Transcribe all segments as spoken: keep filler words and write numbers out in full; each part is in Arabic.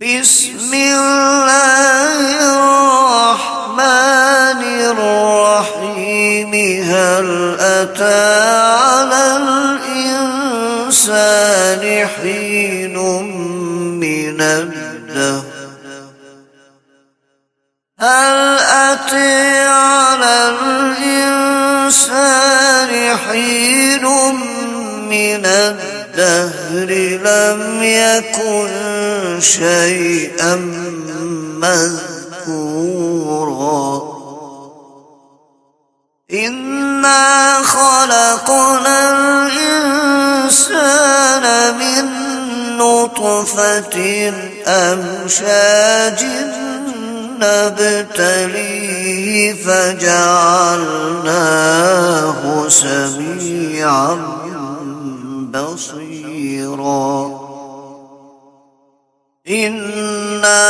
بسم الله الرحمن الرحيم هل أتى على الإنسان حين من الدهر هل أتى على الإنسان حين من الدهر لم يكن شيئا مذكورا إنا خلقنا الإنسان من نطفة أمشاج نبتليه فجعلناه سميعا بصيرا إنا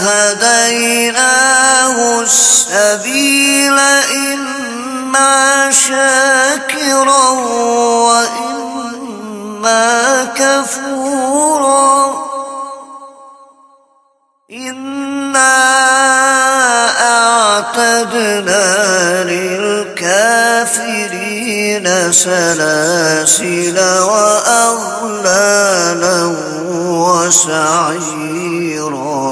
هديناه السبيل إما شاكرا وإما كفورا إنا أعتدنا للكافرين سلاسل وأغلالا وسعيرا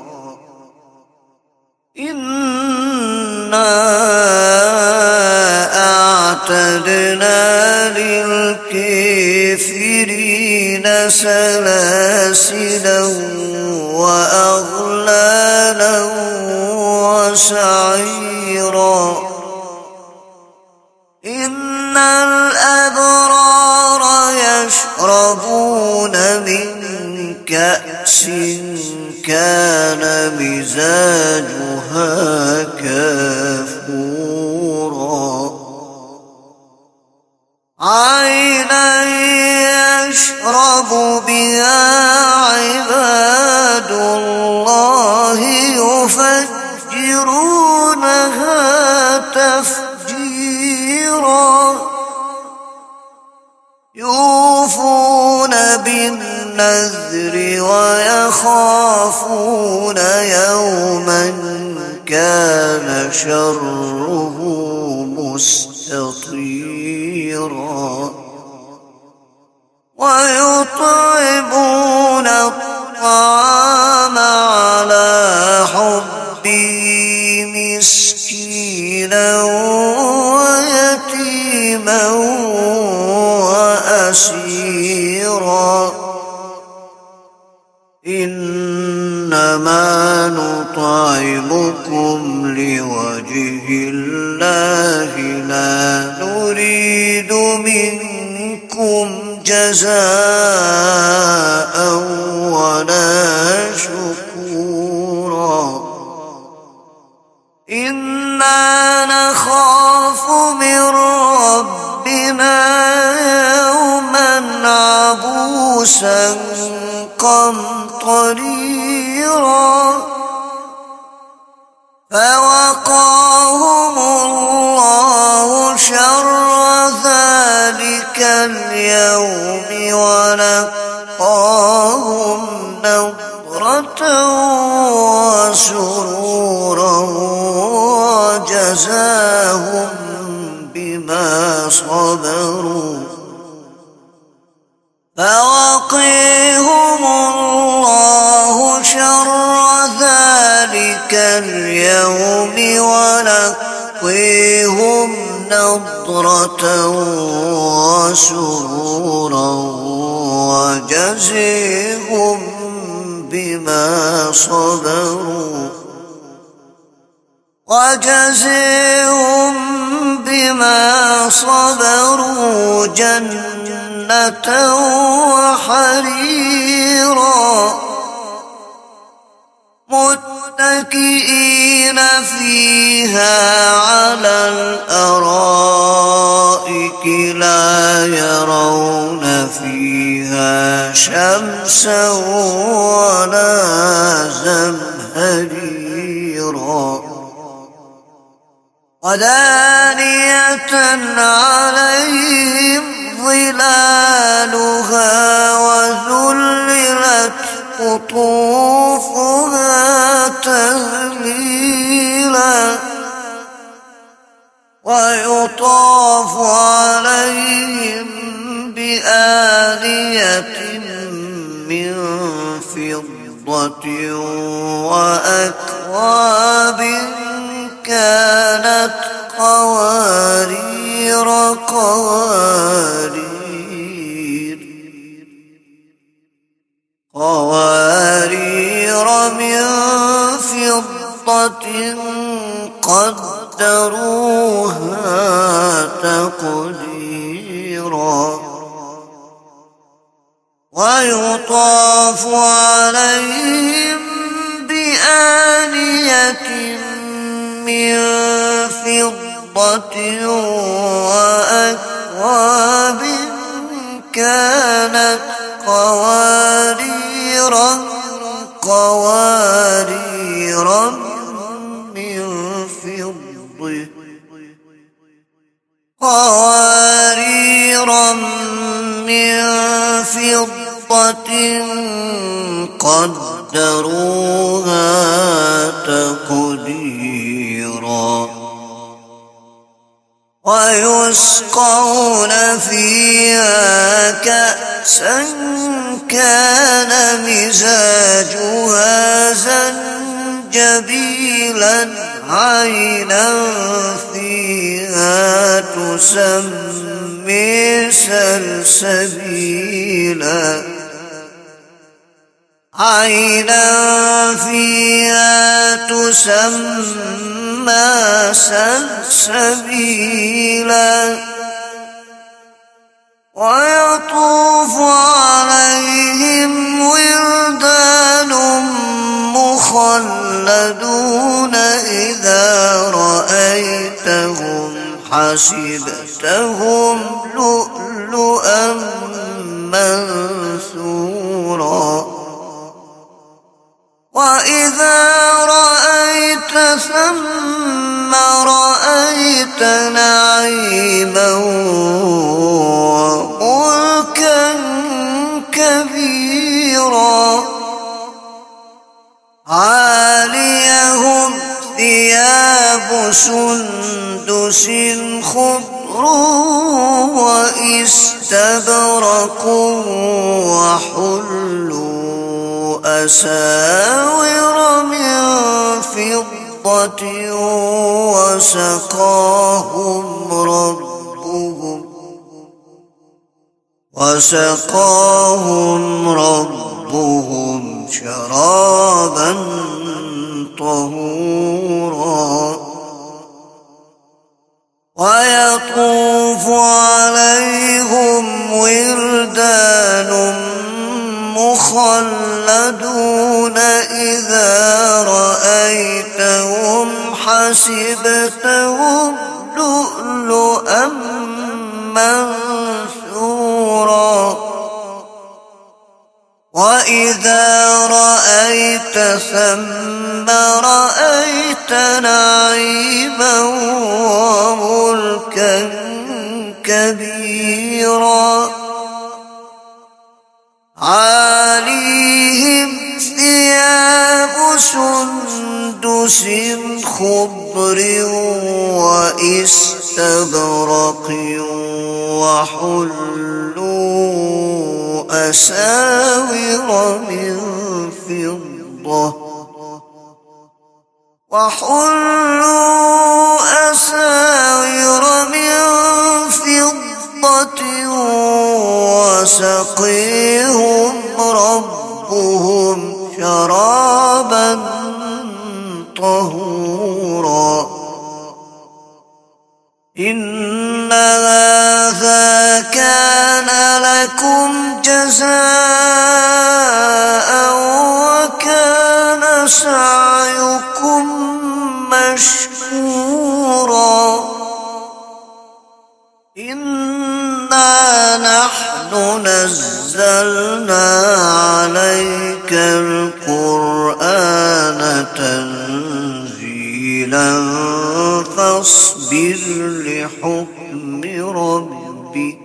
إنا أعتدنا للكافرين سلاسل وأغلالا وسعيرا إن الأبرار يشربون من كأس كان مزاجها كافورا عينا يشرب بها عباد الله يفجرونها تفجيرا يوفون بالنذر ويخافون يوما كان شره مستطيرا ويطعمون الطعام على حبه مسكينا ويتيما وأسيرا إنما نطعمكم لوجه الله لا نريد منكم جزاء ولا شكورا إنا نخاف من ربنا يوما عبوسا قمطريرا فوقاهم الله شر ذلك اليوم ولقاهم نضرة وسرورا وجزاهم بما صبروا فوقيهم الله شر ذلك اليوم ولقيهم نضرة وسرورا وجزيهم بما صبروا وجزيهم بما صبروا جنة وحريرا متكئين فيها على الأرائك لا يرون فيها شمسا ولا زمهريرا ودانية عليهم ظلالها وذللت قطوفها فضة وأكواب كانت قوارير قوارير قوارير من فضة قدروها تقديرا ويطاف عليهم بآنية من فضة وأكواب كانت قوارير قوارير من فضة قوارير من فضة قدروها تقديرا ويسقون فيها كأسا كان مزاجها زنجبيلا عينا فيها تسمى سلسبيلا عينا فيها تسمى سلسبيلا ويطوف عليهم ولدان مخلدون إذا رأيتهم حسبتهم لؤلؤا منثورا وإذا رأيت ثم رأيت نعيما وملكا كبيرا عاليهم ثياب سندس خضر واستبرق وحلوا أساور من فضة وسقاهم ربهم وسقاهم ربهم شرابا طهورا ويطوف عليهم ولدان مخلدون إذا رأيتهم حسبتهم لؤلؤا منثورا وإذا رأيت ثم رأيت نعيما وملكا كبيرا عاليهم ثياب سندس خضر واستبرق وحلوا أساور من فضة وحلوا أساور من فضة وسقيهم ربهم شرابا طهورا إن هذا كان لكم جزاء وكان سعيكم مشكورا إنا نحن نزلنا عليك القرآن تنزيلا فاصبر لحكم ربك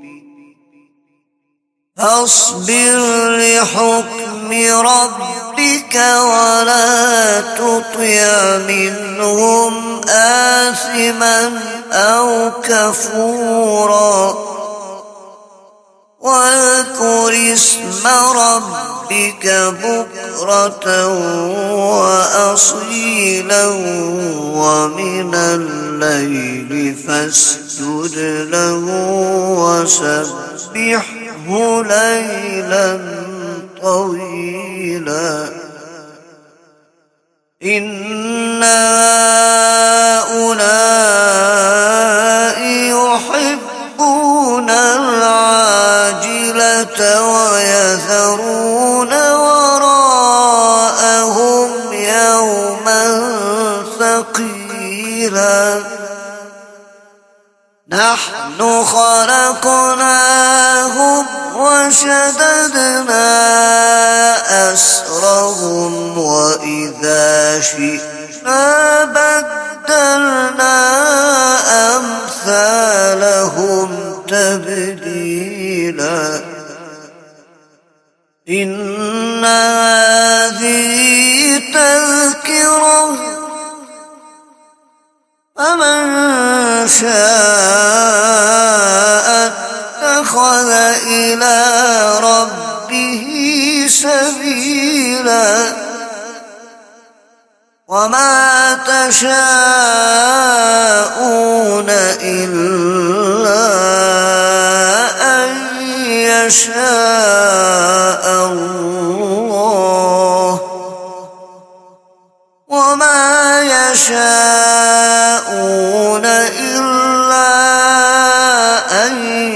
فاصبر لحكم ربك ولا تطع منهم آثما أو كفورا واذكر اسم ربك بكرة وأصيلا ومن الليل فاسجد له وسبحه ليلا طويلا إن هؤلاء يحبون العاجلة ويذرون وراءهم يوما ثقيلا نحن خلقناهم وشددنا أسرهم وإذا شئنا بدلنا أمثالهم تبديلا إن هذه تذكرة فمن شاء اتخذ إلى ربه سبيلا وما تشاءون إلا أن يشاء الله وما يشاءون إلا أن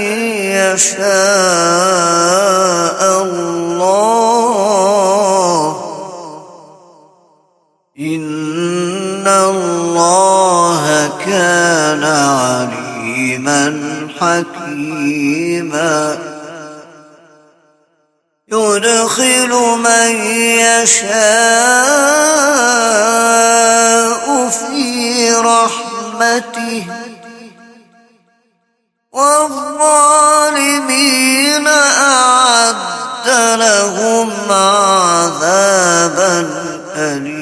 يشاء الله إن الله كان عليما حكيما يدخل من يشاء في رحمته والظالمين أعد لهم عذابا أليما